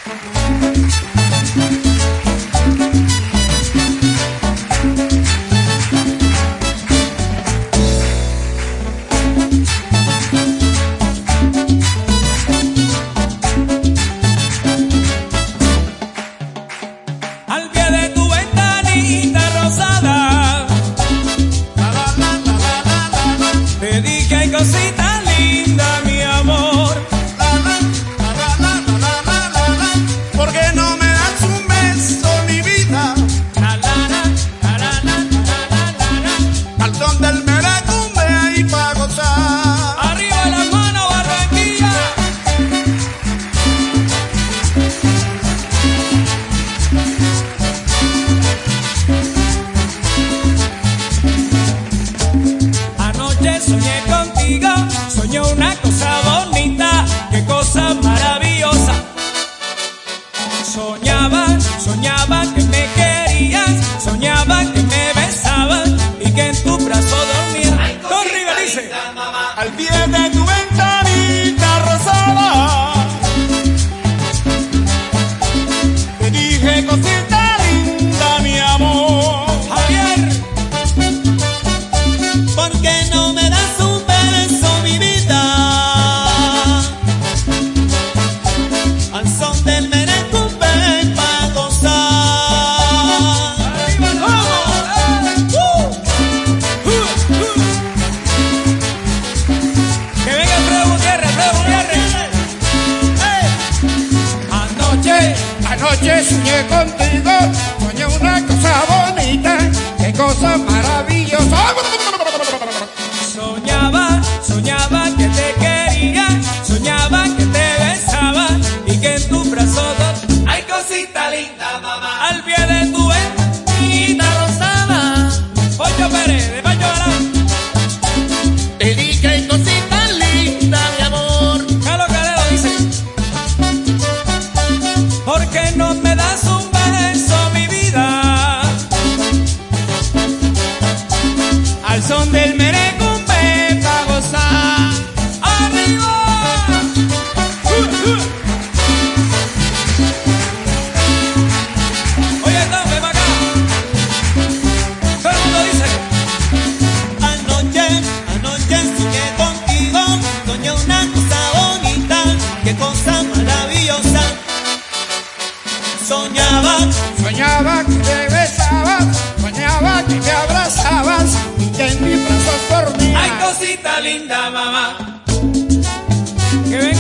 Cosita linda, mi amor. ¿Por qué no me das un beso, mi vida? Al son del merecumbe ahí pa' gozar. Arriba la mano, Barranquilla. Anoche soñé contigo, soñé una cosa bonita, qué cosa maravillosa. Soñaba que me querías, soñaba que me besabas y que en tu brazo dormías. Con arriba dice, Al pie de tu ventanita rosada, te dije cosita linda, mi amor. Javier, ¿Por qué no me das un beso, mi vida? Al son del merecumbe pa' gozar. arriba la mano. Que venga Alfredo Gutiérrez. Anoche soñé contigo, soñé una cosa bonita, qué cosa maravillosa. Soñaba que te quería, soñaba que te besaba y que en tu brazo ay cosita linda, mamá. Al pie de tu ventanita rosada. Poncho Pérez, de Pancho Galán. Te dije cosita linda, mi amor. Carlos Calero dice, ¿por qué no me das un beso, mi vida? Al son del merecumbe pa' gozar. ¡Arriba! Oye, Tom, ven pa' acá. Todo el mundo dice, Anoche soñé contigo, soñé una cosa bonita, qué cosa maravillosa. Soñaba que te besabas, soñaba que te abrazabas y que en mis brazos dormías. ay cosita linda, mamá. Que venga